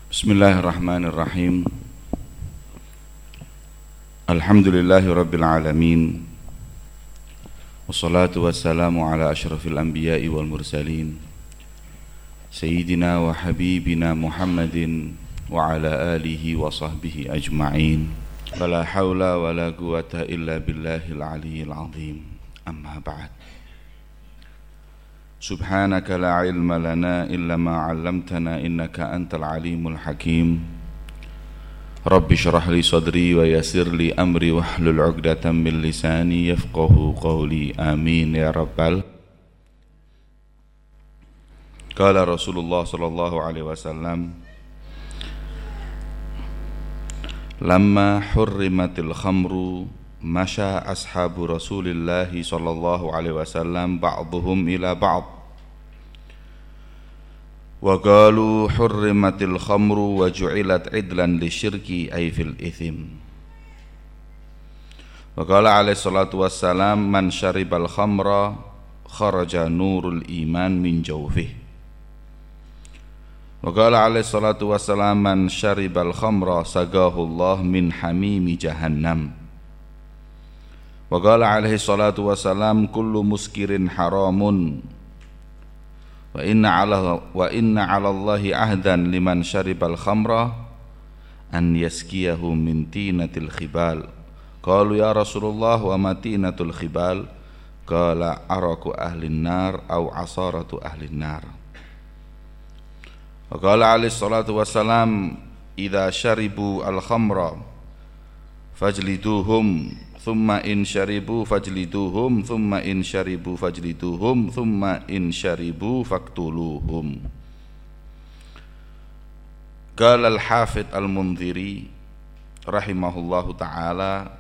Bismillahirrahmanirrahim. Alhamdulillahi rabbil alamin. Wassalatu wassalamu ala asyrafil anbiya'i wal mursalin Sayyidina wa habibina Muhammadin wa ala alihi wa sahbihi ajma'in. Wala hawla wa la quwata illa billahil aliyyil azim. Amma ba'd. Subhanaka la ilma lana illa ma 'allamtana innaka antal alimul hakim. Rabbi shrah li sadri wa yassir li amri wahlul 'uqdatam min lisani yafqahu qawli. Amin ya rabbal. Qala Rasulullah sallallahu alaihi wasallam, lamma hurrimatil khamru masya ashabu Rasulillahi sallallahu alaihi wasallam ba'dhum ila ba'd wa qalu hurrimatil khamru wa ju'ilat idlan lisyirki ay fil ithim. Wa qala alaihi salatu wassalam, man syaribal khamra kharaja nurul iman min jawfih. Wa qala alaihi salatu wassalam, man syaribal khamra sagahu Allah min hamimi jahannam. Wa qala alaihi salatu wassalam, kullu muskirin haramun wa inna ala Allahi ahdan liman syaribal khamra an yaskiyahu min tinatil khibal. Qalu ya Rasulullah wa ma tinatul khibal? Qala araku ahlin nar au asaratu ahlin nar. Wa qala alaihi salatu wassalam, idza syaribu al khamra fajliduhum thumma in syaribu fajliduhum thumma in syaribu fajliduhum thumma in syaribu faktuluhum. Qala al-Hafidh al-Mundhiri rahimahullahu ta'ala,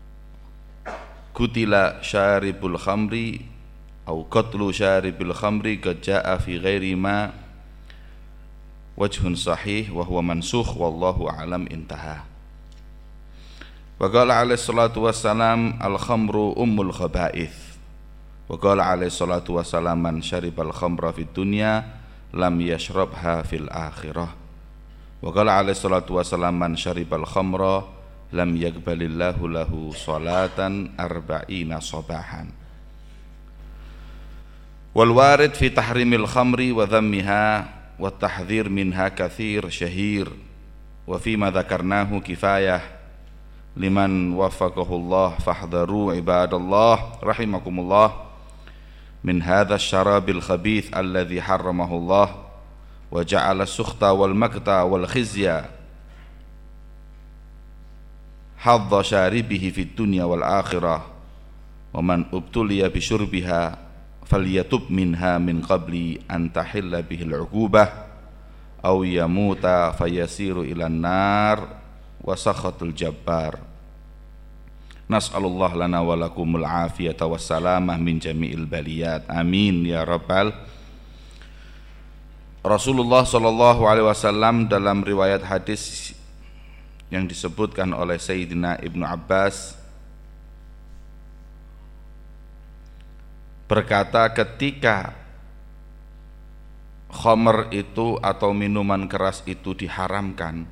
kutila syaribul khamri au qatlu syaribil khamri qad jaa fi ghairi ma wajhun sahih wa huwa mansukh wallahu a'lam. Intaha. Wa qala alaihi salatu wassalam, al-khamru ummul khaba'ith. Wa qala alaihi salatu wassalam, man syaribal khamra fid dunya lam yashrabha fil akhirah. Wa qala alaihi salatu wassalam, man syaribal khamra lam yaqbalillahu lahu salatan arba'ina sabahan. Wal warid fi tahrimil khamri wa dhammiha wa tahdhir minha kathir syahir wa fima dzakarnahu kifayah liman waffaqahullah fahdharu ibadallah rahimakumullah min hadha syarabil khabith alladhi harramahullah wa ja'ala sukhta wal makta wal khizya hadza syaribihi fid dunya wal akhirah wa man ubtuliya bi syurbiha falyatub minha min qabli an tahilla bihil 'uqubah aw yamuta fayasiru ilan nar wa sakhatul jabbar. Nas'alullah lana wa lakumul afiyata wassalamah min jami'il baliyat. Amin ya rabbal. Rasulullah sallallahu alaihi wasallam dalam riwayat hadis yang disebutkan oleh Sayyidina Ibnu Abbas berkata, ketika khamr itu atau minuman keras itu diharamkan,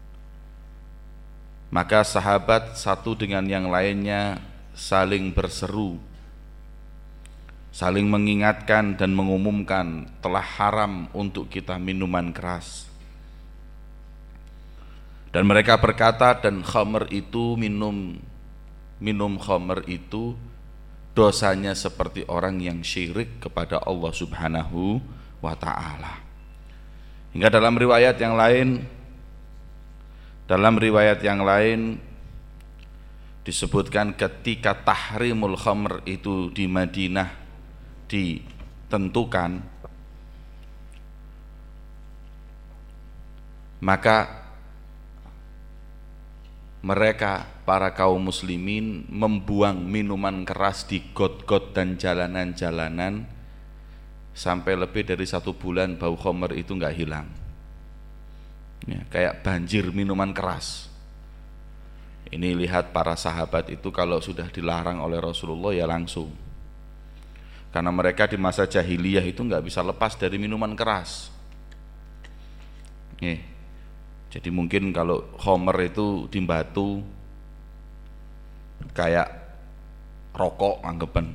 maka sahabat satu dengan yang lainnya saling berseru, saling mengingatkan dan mengumumkan telah haram untuk kita minuman keras. Dan mereka berkata, dan khamr itu minum khamr itu dosanya seperti orang yang syirik kepada Allah Subhanahu wa ta'ala. Hingga dalam riwayat yang lain disebutkan ketika tahrimul khamr itu di Madinah ditentukan, maka mereka para kaum muslimin membuang minuman keras di got-got dan jalanan-jalanan sampai lebih dari 1 bulan bau khamr itu enggak hilang. Ya, kayak banjir minuman keras. Ini lihat para sahabat itu kalau sudah dilarang oleh Rasulullah ya langsung. Karena mereka di masa jahiliyah itu nggak bisa lepas dari minuman keras. Nih, Jadi mungkin kalau khamr itu di batu kayak rokok anggapan.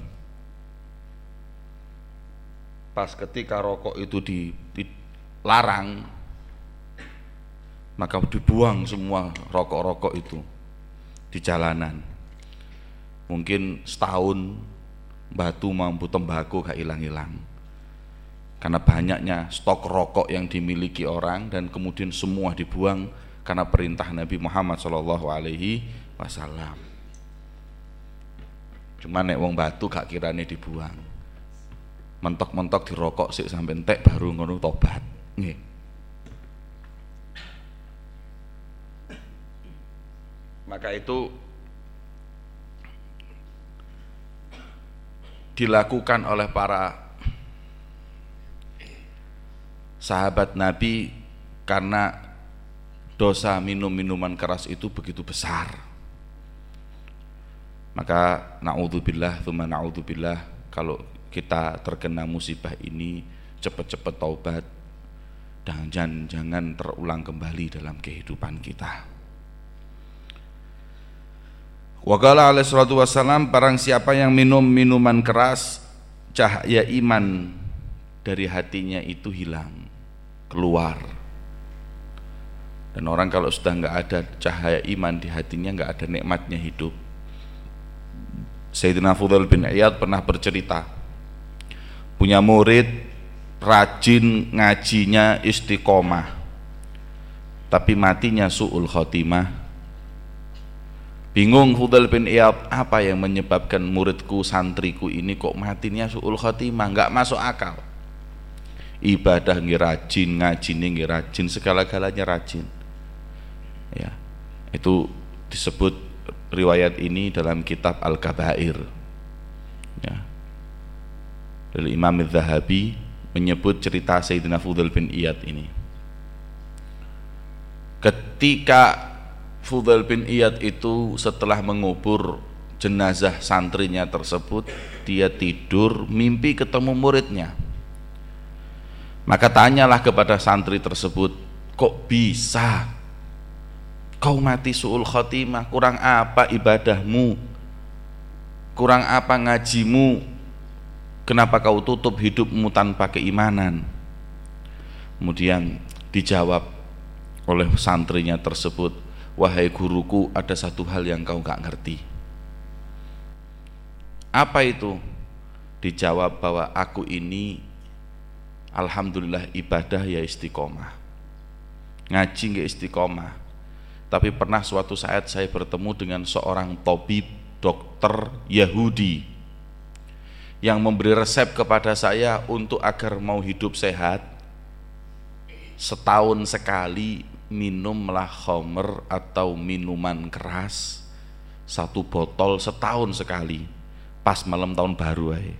Pas ketika rokok itu dilarang, maka dibuang semua rokok-rokok itu di jalanan. Mungkin setahun batu mampu tembakau gak hilang-hilang karena banyaknya stok rokok yang dimiliki orang, dan kemudian semua dibuang karena perintah Nabi Muhammad SAW. Cuman nek wong batu gak kirane dibuang, mentok-mentok dirokok sik sampai entek baru ngono tobat. Nggih. Maka itu dilakukan oleh para sahabat Nabi karena dosa minum minuman keras itu begitu besar. Maka na'udzubillah tsumma na'udzubillah, kalau kita terkena musibah ini cepat-cepat taubat dan jangan terulang kembali dalam kehidupan kita. Wa qala alaihi salatu wassalam, barang siapa yang minum minuman keras, cahaya iman dari hatinya itu hilang, keluar. Dan orang kalau sudah enggak ada cahaya iman di hatinya, enggak ada nikmatnya hidup. Sayyidina Fudail bin Iyad pernah bercerita, punya murid rajin ngajinya, istiqomah, tapi matinya su'ul khotimah. Bingung Fudail bin Iyad, apa yang menyebabkan muridku, santriku ini kok matinya su'ul khotimah, enggak masuk akal. Ibadah nggih rajin, ngajine nggih rajin, segala-galanya rajin. Ya, itu disebut riwayat ini dalam kitab Al-Kabair. Ya. Dari Imam Az-Zahabi menyebut cerita Sayyidina Fudail bin Iyad ini. Ketika Fudail bin Iyad itu setelah mengubur jenazah santrinya tersebut, dia tidur mimpi ketemu muridnya. Maka tanyalah kepada santri tersebut, kok bisa kau mati su'ul khotimah? Kurang apa ibadahmu? Kurang apa ngajimu? Kenapa kau tutup hidupmu tanpa keimanan? Kemudian dijawab oleh santrinya tersebut, wahai guruku, ada satu hal yang kau gak ngerti. Apa itu? Dijawab bahwa aku ini alhamdulillah ibadah ya istiqomah, ngaji nggak istiqomah, tapi pernah suatu saat saya bertemu dengan seorang tabib, dokter Yahudi, yang memberi resep kepada saya untuk agar mau hidup sehat, setahun sekali minumlah khamr atau minuman keras 1 botol setahun sekali, pas malam tahun baru aja.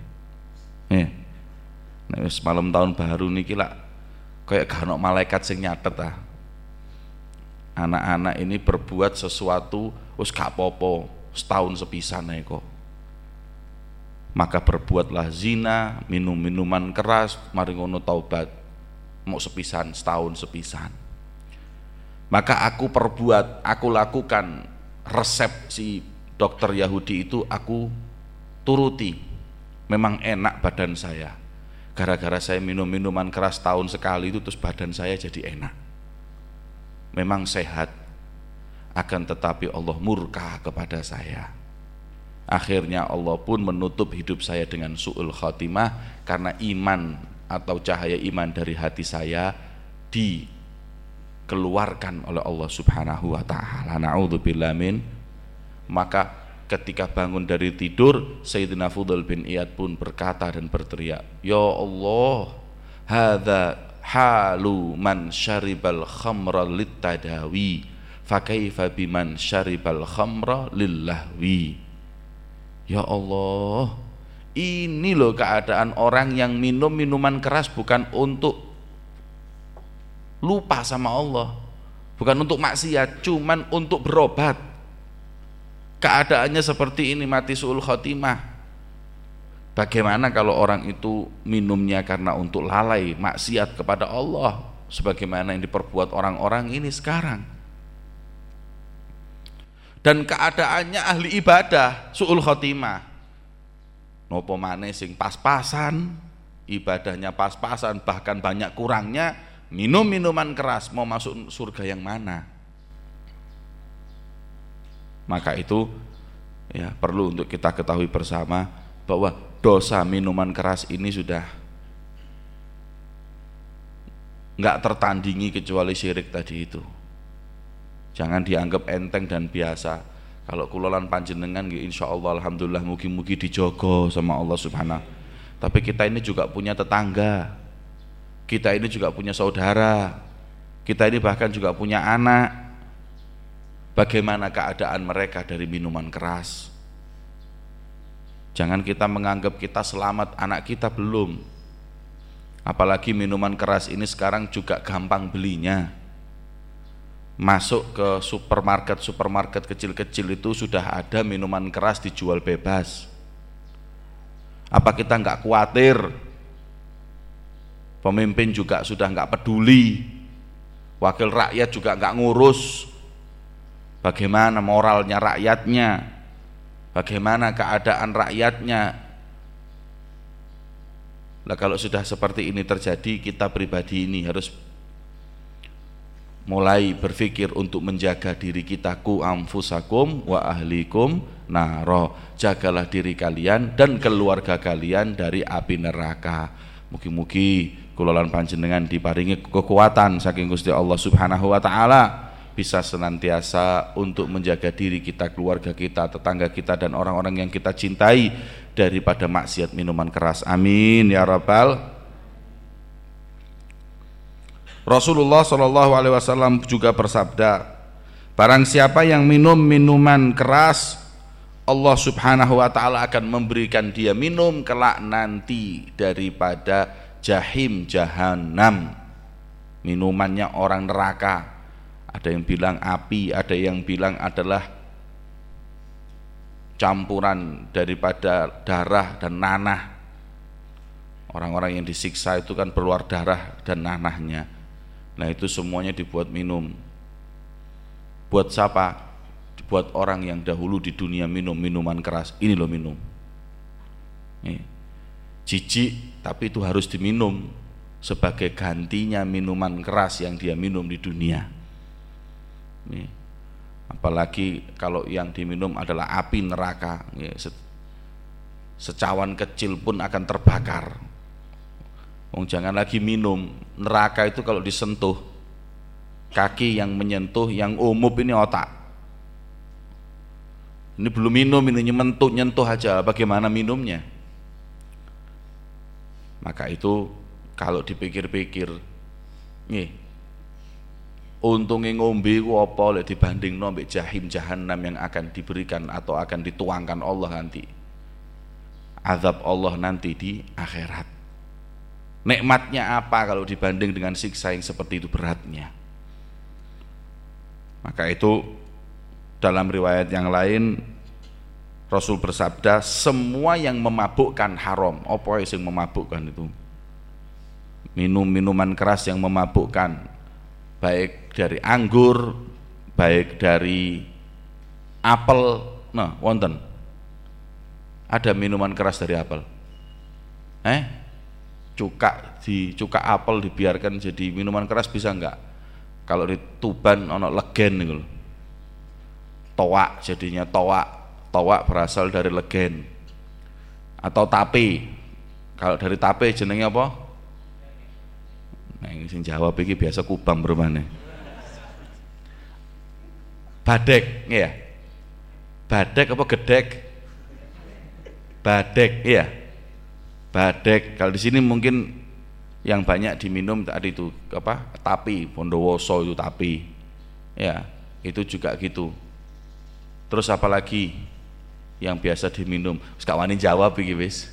Nah, malam tahun baru niki lah kayak gak ono malaikat sing nyatet ah. Anak-anak ini berbuat sesuatu wis gak apa-apa, setahun sepisan ae kok. Maka berbuatlah zina, minum minuman keras, mari ngono taubat, mau sepisan, setahun sepisan. Maka aku perbuat, aku lakukan resep si dokter Yahudi itu, aku turuti. Memang enak badan saya. Gara-gara saya minum minuman keras tahun sekali itu, terus badan saya jadi enak. Memang sehat. Akan tetapi Allah murka kepada saya. Akhirnya Allah pun menutup hidup saya dengan su'ul khatimah, karena iman atau cahaya iman dari hati saya dikeluarkan oleh Allah Subhanahu wa taala. Na'udzubillah min. Maka ketika bangun dari tidur, Sayyidina Fudail bin Iyad pun berkata dan berteriak, ya Allah, hadza halu man syaribal khamra littadawi, fakaifa biman syaribal khamra lillahwi. Ya Allah, ini loh keadaan orang yang minum minuman keras bukan untuk lupa sama Allah, bukan untuk maksiat, cuman untuk berobat. Keadaannya seperti ini, mati su'ul khotimah. Bagaimana kalau orang itu minumnya karena untuk lalai maksiat kepada Allah, sebagaimana yang diperbuat orang-orang ini sekarang. Dan keadaannya ahli ibadah su'ul khotimah. Nopo maneh sing pas-pasan, ibadahnya pas-pasan, bahkan banyak kurangnya, minum minuman keras, mau masuk surga yang mana? Maka itu ya perlu untuk kita ketahui bersama bahwa dosa minuman keras ini sudah nggak tertandingi kecuali syirik tadi itu. Jangan dianggap enteng dan biasa. Kalau kulolan panjenengan insya Allah alhamdulillah mugi-mugi dijogo sama Allah Subhanahu. Tapi kita ini juga punya tetangga, kita ini juga punya saudara, kita ini bahkan juga punya anak. Bagaimana keadaan mereka dari minuman keras? Jangan kita menganggap kita selamat, anak kita belum. Apalagi minuman keras ini sekarang juga gampang belinya. Masuk ke supermarket kecil-kecil itu sudah ada minuman keras dijual bebas. Apa kita nggak khawatir? Pemimpin juga sudah nggak peduli, wakil rakyat juga nggak ngurus. Bagaimana moralnya rakyatnya? Bagaimana keadaan rakyatnya? Nah, kalau sudah seperti ini terjadi, kita pribadi ini harus mulai berpikir untuk menjaga diri kita. Ku anfusakum wa ahlikum naro, jagalah diri kalian dan keluarga kalian dari api neraka. Mugi-mugi kulolan panjenengan diparingi kekuatan saking Gusti Allah Subhanahu wa taala, bisa senantiasa untuk menjaga diri kita, keluarga kita, tetangga kita dan orang-orang yang kita cintai daripada maksiat minuman keras. Amin ya rabbal. Rasulullah SAW juga bersabda, barang siapa yang minum minuman keras, Allah Subhanahu wa taala akan memberikan dia minum kelak nanti daripada jahim jahanam. Minumannya orang neraka. Ada yang bilang api, ada yang bilang adalah campuran daripada darah dan nanah. Orang-orang yang disiksa itu kan keluar darah dan nanahnya. Nah itu semuanya dibuat minum. Buat siapa? Buat orang yang dahulu di dunia minum minuman keras. Ini loh minum. Jijik, tapi itu harus diminum sebagai gantinya minuman keras yang dia minum di dunia. Apalagi kalau yang diminum adalah api neraka, secawan kecil pun akan terbakar. Jangan lagi minum neraka itu kalau disentuh, kaki yang menyentuh, yang umum ini otak. Ini belum minum, ini nyentuh aja, bagaimana minumnya? Maka itu kalau dipikir-pikir, untungnya ngombe ku apa lek dibandingno mbek jahim jahanam yang akan diberikan atau akan dituangkan Allah nanti. Azab Allah nanti di akhirat. Nikmatnya apa kalau dibanding dengan siksa yang seperti itu beratnya? Maka itu dalam riwayat yang lain Rasul bersabda, semua yang memabukkan haram. Apa yang memabukkan itu? Minum minuman keras yang memabukkan, baik dari anggur, baik dari apel. Nah, wonten. Ada minuman keras dari apel. Cuka apel dibiarkan jadi minuman keras bisa enggak? Kalau di Tuban ono legen niku lho. Toak jadinya toak. Toak berasal dari legen. Atau tape. Kalau dari tape jenenge apa? Nah, sing jawab iki biasa kubang bermane. Badek, iya. Badek apa gedek? Badek, iya. Badek. Kalau di sini mungkin yang banyak diminum tadi itu apa? Tapi Bondowoso itu tapi. Ya, itu juga gitu. Terus apa lagi yang biasa diminum? Wis gak wani jawab iki wis.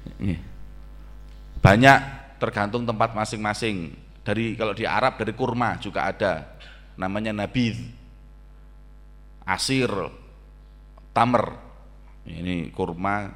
Banyak, tergantung tempat masing-masing. Kalau di Arab dari kurma juga ada. Namanya nabidh. Asir, tamer. Ini kurma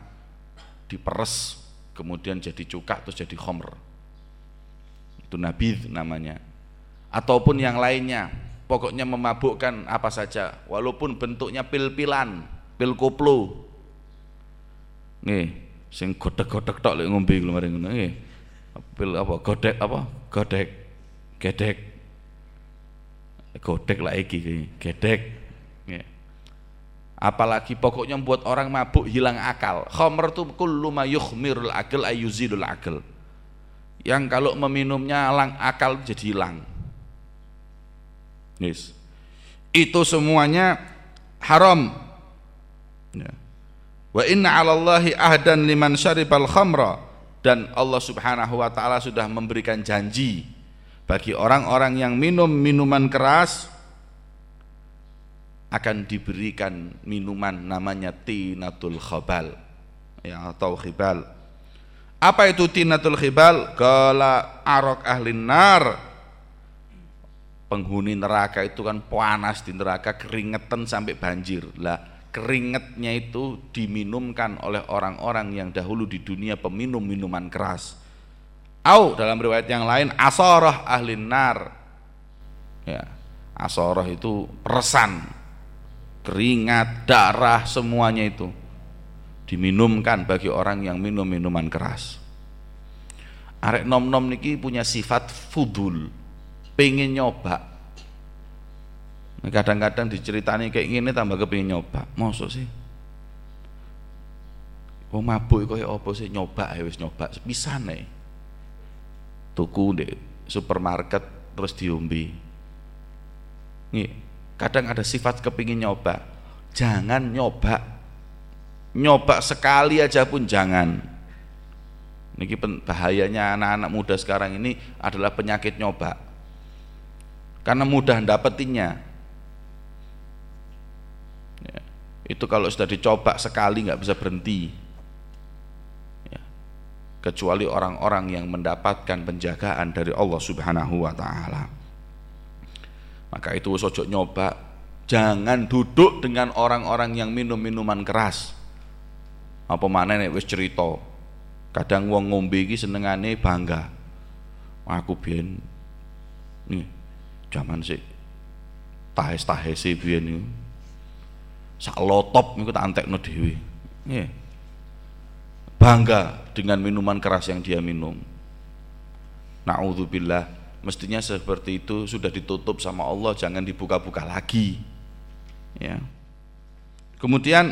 diperes kemudian jadi cuka terus jadi khamr. Itu nabidh namanya. ataupun yang lainnya, pokoknya memabukkan apa saja, walaupun bentuknya pil-pilan, pil koplo. Nggih, sing godhek-godhek tok lek ngombe lho mari ngono nggih. Pil apa? Godhek apa? Godhek. Gedhek. Godhek lah iki, gedhek. Nggih. Apalagi pokoknya membuat orang mabuk, hilang akal. Khamr itu kullu ma yukhmirul aql ayuzidul aql. Yang kalau meminumnya akal jadi hilang. Yes. Itu semuanya haram. Ya. Wa inna 'alallahi ahdan liman syaribal khamra, dan Allah Subhanahu wa taala sudah memberikan janji bagi orang-orang yang minum minuman keras akan diberikan minuman namanya tinatul khabal, ya, atau khibal. Apa itu tinatul khibal? Qala araq ahlin nar. Penghuni neraka itu kan panas di neraka, keringetan sampai banjir. Lah, keringetnya itu diminumkan oleh orang-orang yang dahulu di dunia peminum minuman keras. Au dalam riwayat yang lain asarah ahlin nar. Ya, asarah itu resan, keringat, darah, semuanya itu diminumkan bagi orang yang minum minuman keras. Arek nom-nom niki punya sifat fudul, pengen nyoba. Kadang-kadang diceritani kayak gini tambah kepengin nyoba. Mosok sih? Wong mabuk kaya apa sih, nyoba wis nyoba pisane. Tuku di supermarket terus diombe. Nih, kadang ada sifat kepingin nyoba. Jangan nyoba. Nyoba sekali aja pun jangan. Niki bahayanya anak-anak muda sekarang ini adalah penyakit nyoba. Karena mudah dapetinnya. Ya, itu kalau sudah dicoba sekali nggak bisa berhenti. Ya, kecuali orang-orang yang mendapatkan penjagaan dari Allah Subhanahu wa taala. Maka itu ojo nyoba, jangan duduk dengan orang-orang yang minum minuman keras. Apa maneh nek wis cerita. Kadang wong ngombe iki senengane bangga. Aku biyen nih zaman sik tahes-tahese biyen niku. Sak lotop niku tak antekno dhewe. Nggih. Bangga dengan minuman keras yang dia minum. Na'udzubillah. Mestinya seperti itu sudah ditutup sama Allah, jangan dibuka-buka lagi. Ya. Kemudian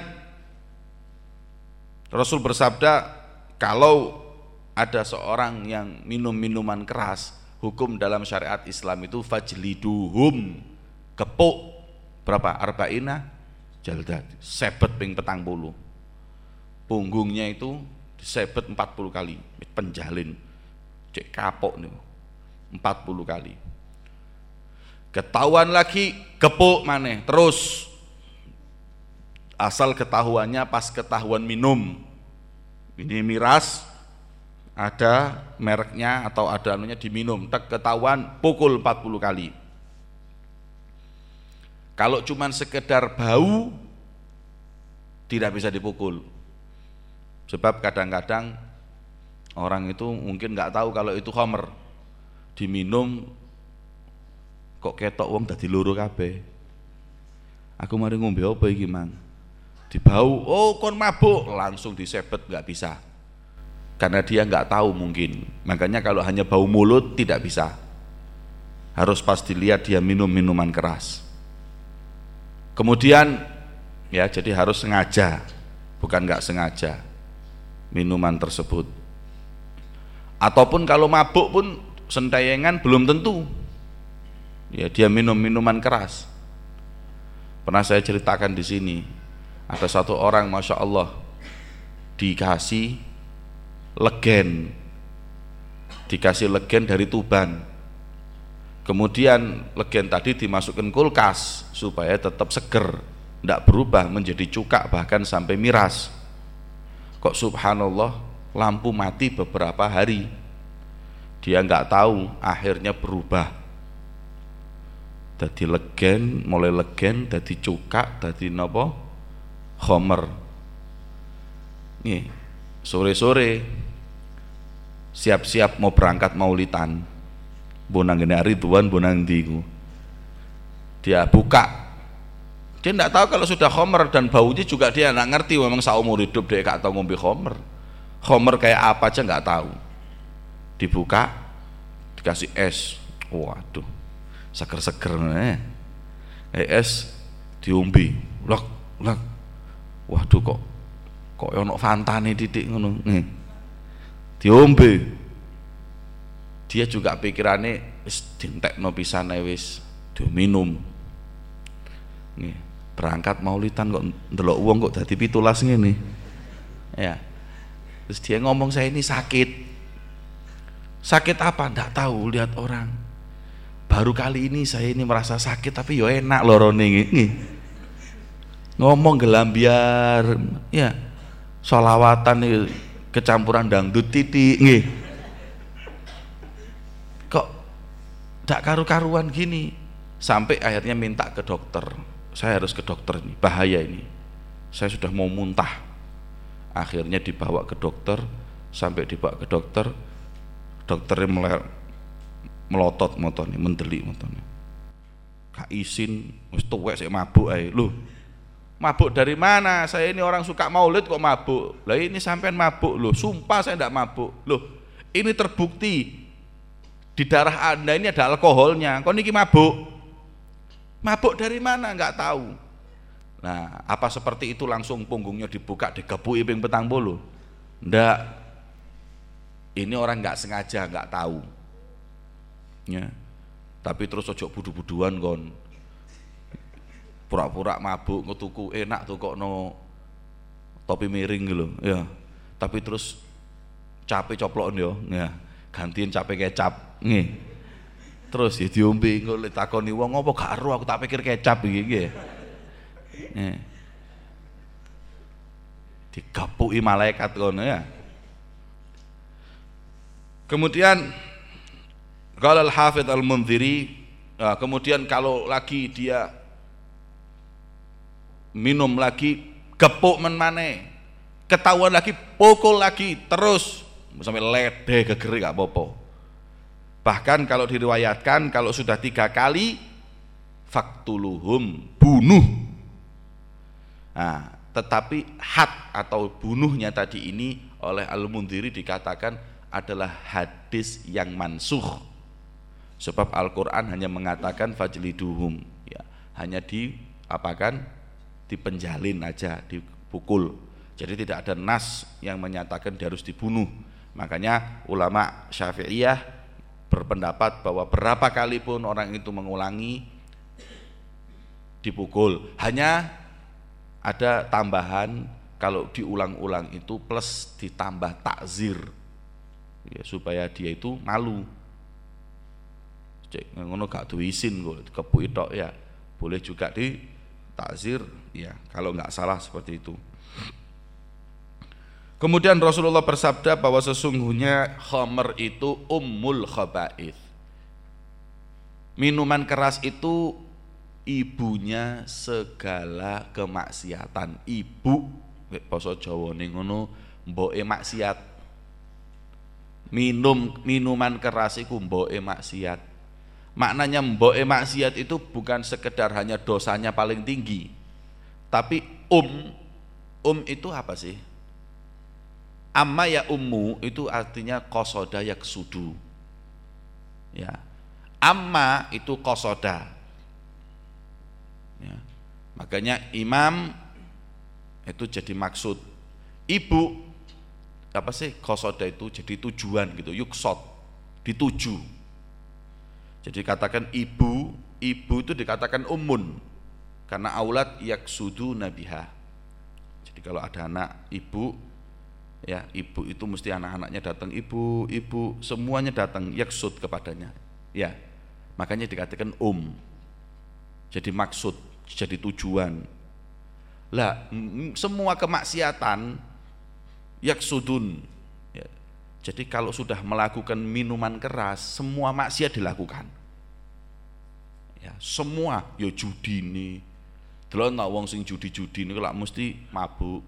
Rasul bersabda, kalau ada seorang yang minum minuman keras, hukum dalam syariat Islam itu fajliduhum, kepuk berapa? Arba'ina jaldat, sebet ping 40. Punggungnya itu disebet 40 kali, penjalin. Cek kapok nih. 40 kali. Ketahuan lagi kepuk maneh terus. Asal ketahuannya pas ketahuan minum. Ini miras, ada mereknya atau ada anunya diminum, tak ketahuan pukul 40 kali. Kalau cuman sekedar bau tidak bisa dipukul. Sebab kadang-kadang orang itu mungkin nggak tahu kalau itu khamr. Diminum kok ketok wong dadi loro kabeh. Aku mari ngombe apa iki, Mang? Dibau, oh kon mabuk, langsung disebet, nggak bisa. Karena dia nggak tahu mungkin. Makanya kalau hanya bau mulut tidak bisa. Harus pas dilihat dia minum minuman keras. Kemudian ya jadi harus sengaja, bukan nggak sengaja minuman tersebut. Ataupun kalau mabuk pun sentayangan belum tentu ya dia minum minuman keras. Pernah saya ceritakan di sini, ada satu orang masya Allah dikasih legen dari Tuban. Kemudian legen tadi dimasukkan kulkas supaya tetap seger, tidak berubah menjadi cuka bahkan sampai miras. Kok subhanallah lampu mati beberapa hari. Dia nggak tahu, akhirnya berubah. Dadi legen, mulai legen, dadi cuka, dadi nopo khamr. Nih, sore-sore siap-siap mau berangkat maulidan. Bonang ngene Ridwan, bonang ndi ku. Dia buka. Dia tidak tahu kalau sudah khomer, dan baunya juga dia tidak ngerti. Memang seumur hidup dia gak tahu ngombe khomer. Khomer kayak apa aja nggak tahu. Dibuka, dikasih es. Waduh, seger-seger es diombe. Lak. Waduh, kok ono fantane titik ngono. Diombe. Dia juga pikirannya wis dientekno pisan wis diminum. Nih. Berangkat maulidan kok ndelok wong kok dadi 17 ngene. Ya. Terus dia ngomong, saya ini sakit. Sakit apa? Ndak tahu, lihat orang. Baru kali ini saya ini merasa sakit, tapi yo enak lorone ngene. Ngomong gelambiar, ya. Sholawatan nih kecampuran dangdut titik nggih. Kok ndak karu-karuan gini. Sampai akhirnya minta ke dokter. Saya harus ke dokter ini, bahaya ini. Saya sudah mau muntah. Akhirnya dibawa ke dokter, sampai dibawa ke dokter, dokternya melotot motone, mendelik motone. Gak izin, wis tuwek sik mabuk ae. Loh, mabuk dari mana? Saya ini orang suka maulid kok mabuk. Lah ini sampean mabuk loh, sumpah saya enggak mabuk. Loh, ini terbukti di darah Anda ini ada alkoholnya. Kok niki mabuk? Mabuk dari mana? Enggak tahu. Nah, apa seperti itu langsung punggungnya dibuka, digepuki ping 40? Ndak. Ini orang enggak sengaja, enggak tahu. Ya. Tapi terus ojo budu-buduan kon. Pura-pura mabuk ngetuku enak tuh kok no topi miring gitu ya. Tapi terus cape coplokon yo, ya. Gantiin cape kecap nggih. Terus ya diombe engko takoni wong apa gak ero aku tak pikir kecap iki nggih. Digapuki malaikat kono ya. Kemudian qala al-Hafidz al-Mundhiri, kemudian kalau lagi dia minum lagi gepuk menmane, ketahuan lagi pukul lagi terus sampai ledeh gegeri gak apa-apa. Bahkan kalau diriwayatkan kalau sudah 3 kali faktuluhum, bunuh. Nah, tetapi had atau bunuhnya tadi ini oleh Al-Mundhiri dikatakan adalah hadis yang mansuh. Sebab Al-Qur'an hanya mengatakan fajliduhum, ya, hanya diapakan? Dipenjalin aja, dipukul. Jadi tidak ada nas yang menyatakan dia harus dibunuh. Makanya ulama Syafi'iyah berpendapat bahwa berapa kali pun orang itu mengulangi dipukul. Hanya ada tambahan kalau diulang-ulang itu plus ditambah takzir, ya, supaya dia itu malu. Cek ngono gak duwe izin kok kepuki tok ya. Boleh juga di takzir ya, kalau nggak salah seperti itu. Kemudian Rasulullah bersabda bahwa sesungguhnya khamr itu ummul khaba'ith. Minuman keras itu ibunya segala kemaksiatan. Ibu basa Jawane ngono, mboke maksiat. Minuman keras iku mboke maksiat. Maknanya mboke maksiat itu bukan sekedar hanya dosanya paling tinggi. Tapi itu apa sih? Amma ya ummu itu artinya qasoda yaksudu. Ya. Amma itu qasoda. Ya. Makanya imam itu jadi maksud. Ibu apa sih? Qasoda itu jadi tujuan gitu, yuksod, dituju. Jadi katakan ibu itu dikatakan ummun karena aulad yaksudu nabiha. Jadi kalau ada anak ibu, ya ibu itu mesti anak-anaknya datang, ibu semuanya datang yaksud kepadanya, ya makanya dikatakan jadi maksud, jadi tujuan lah. Semua kemaksiatan yaksudun ya. Jadi kalau sudah melakukan minuman keras semua maksiat dilakukan ya, semua ya judi nih delok wong sing judi-judi niku lak mesti mabuk,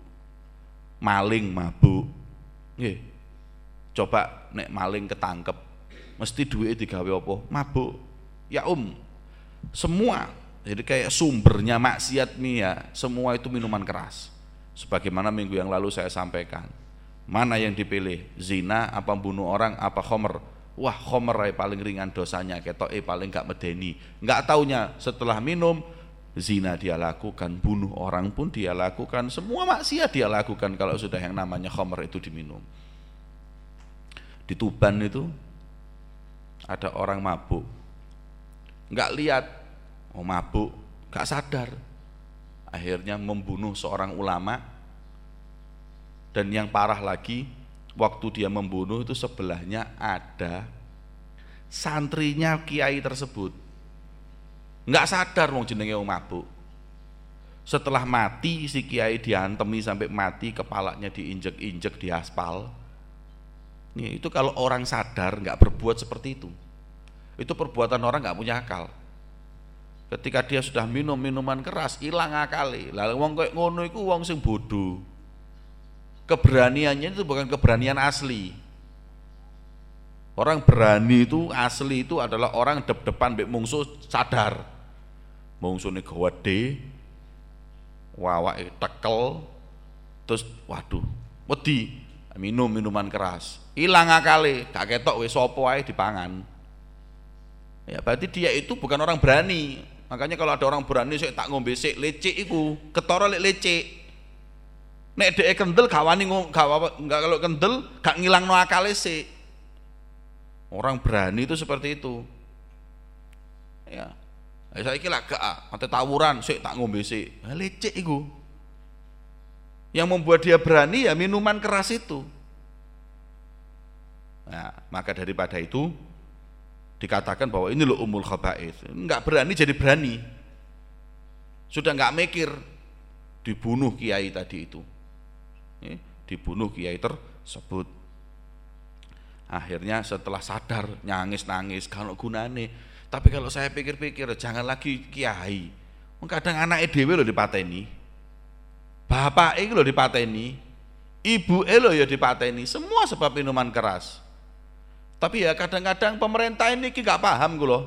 maling mabuk. Nggih. Coba nek maling ketangkep, mesti duit digawe apa? Mabuk. Ya semua. Jadi kayak sumbernya maksiat nih ya, semua itu minuman keras. Sebagaimana minggu yang lalu saya sampaikan. Mana yang dipilih? Zina apa bunuh orang apa khomer? Wah, khomer paling ringan dosanya, ketok paling gak medeni. Gak taunya setelah minum zina dia lakukan, bunuh orang pun dia lakukan, semua maksiat dia lakukan kalau sudah yang namanya khomer itu diminum. Di Tuban itu ada orang mabuk, nggak lihat, oh mabuk, nggak sadar, akhirnya membunuh seorang ulama. Dan yang parah lagi, waktu dia membunuh itu sebelahnya ada santrinya kiai tersebut, nggak sadar wong jenenge wong mabuk. Setelah mati si kiai diantemi sampai mati, kepalanya diinjek-injek di aspal. Nih, itu kalau orang sadar nggak berbuat seperti itu perbuatan orang nggak punya akal. Ketika dia sudah minum minuman keras, hilang akali. Lalu wong kayak ngono iku wong sing bodoh. Keberaniannya itu bukan keberanian asli. Orang berani itu asli itu adalah orang depan mbek mungsuh sadar. Mungsuhne gede, wawake tekel, terus waduh, wedi minum minuman keras. Hilang akali, gak ketok wis sapa ae dipangan. Ya berarti dia itu bukan orang berani. Makanya kalau ada orang berani sik tak ngombe sik lecek iku, ketara lek lecek. Nek dhek kendel gak wani enggak, kalau kendel gak ngilangno akale sik. Orang berani itu seperti itu. Ya. Saiki lak gak ate tawuran sik tak ngombe sik. Ha lecek iku. Yang membuat dia berani ya minuman keras itu. Nah, maka daripada itu dikatakan bahwa ini loh umul khaba'ith. Enggak berani jadi berani. Sudah enggak mikir, dibunuh kiai tadi itu. Dibunuh kiai tersebut. Akhirnya setelah sadar nangis-nangis kalau gunane. Tapi kalau saya pikir-pikir jangan lagi kiai. Kadang anake dhewe lho dipateni. Bapake lho dipateni. Ibuke lho ya dipateni. Semua sebab minuman keras. Tapi ya kadang-kadang pemerintah ini gak paham kula.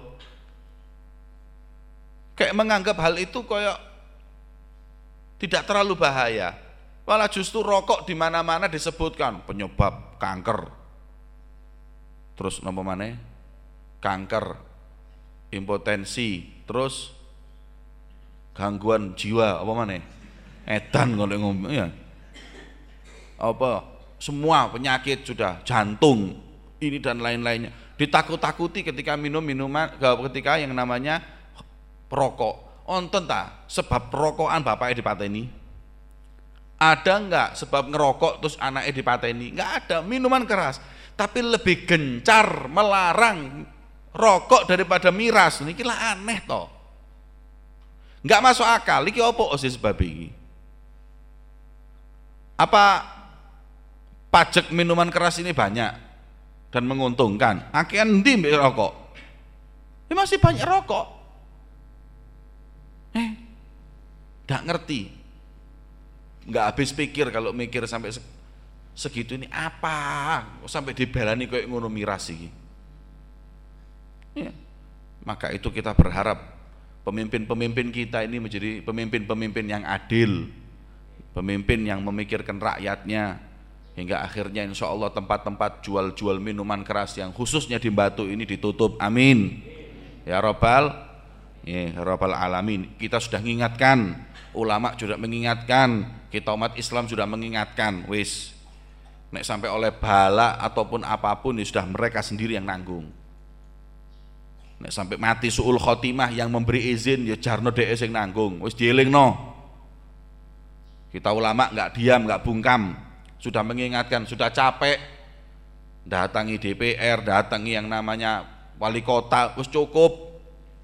Kayak menganggap hal itu kayak tidak terlalu bahaya. Malah justru rokok di mana-mana disebutkan penyebab kanker. Terus napa maneh? Kanker, impotensi, terus gangguan jiwa apa maneh? Edan kalau ngomong ya. Apa? Semua penyakit sudah, jantung, ini dan lain-lainnya. Ditakut-takuti ketika minum minuman, ketika yang namanya perokok. Onten ta sebab perokokan bapaknya dipateni? Ada enggak sebab ngerokok terus anaknya dipateni? Enggak ada. Minuman keras, tapi lebih gencar melarang rokok daripada miras. Niki lah aneh toh. Enggak masuk akal. Iki opo sih sebab iki? Apa pajak minuman keras ini banyak dan menguntungkan? Akean ndi mbek rokok? Ya masih banyak rokok. Enggak ngerti. Enggak habis pikir kalau mikir sampai segitu ini apa? Sampai dibelani kayak ngono miras iki. Ya. Maka itu kita berharap pemimpin-pemimpin kita ini menjadi pemimpin-pemimpin yang adil, pemimpin yang memikirkan rakyatnya, hingga akhirnya insya Allah tempat-tempat jual-jual minuman keras yang khususnya di Batu ini ditutup. Amin ya Rabbal alamin. Kita sudah mengingatkan, ulama juga mengingatkan, kita umat Islam sudah mengingatkan, wis nek sampai oleh bala ataupun apapun ya sudah mereka sendiri yang nanggung. Nek sampai mati suul khotimah yang memberi izin ya jarno dhek sing nanggung. Wis dielingno. Kita ulama enggak diam, enggak bungkam. Sudah mengingatkan, sudah capek datangi DPR, datangi yang namanya wali kota, wis cukup.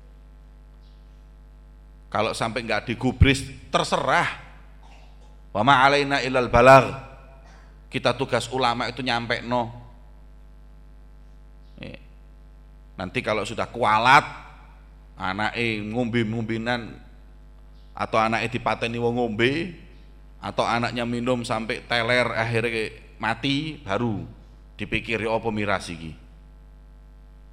Kalau sampai enggak digubris terserah. Wa ma alaina illal balagh. Kita tugas ulama itu nyampe no. Nanti kalau sudah kualat, anaknya ngombe-ngombenan atau anaknya dipateni wong ngombe, atau anaknya minum sampai teler akhirnya mati, baru dipikiri apa miras iki.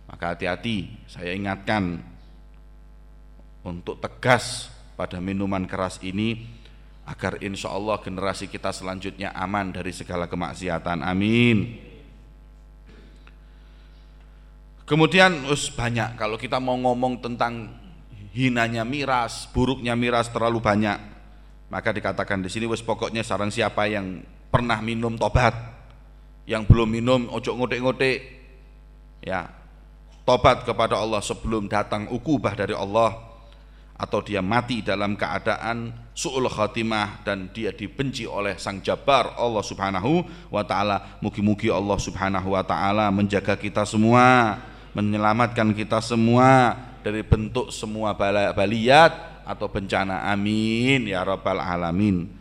Maka hati-hati, saya ingatkan untuk tegas pada minuman keras ini agar insya Allah generasi kita selanjutnya aman dari segala kemaksiatan. Amin. Kemudian banyak kalau kita mau ngomong tentang hinanya miras, buruknya miras terlalu banyak, maka dikatakan di sini pokoknya sarang siapa yang pernah minum tobat, yang belum minum ojo ngotek-ngotek, ya tobat kepada Allah sebelum datang ukubah dari Allah, atau dia mati dalam keadaan su'ul khatimah dan dia dibenci oleh Sang Jabbar Allah Subhanahu wa taala. Mugi-mugi Allah Subhanahu wa taala menjaga kita semua, menyelamatkan kita semua dari bentuk semua baliyat atau bencana. Amin ya rabbal alamin.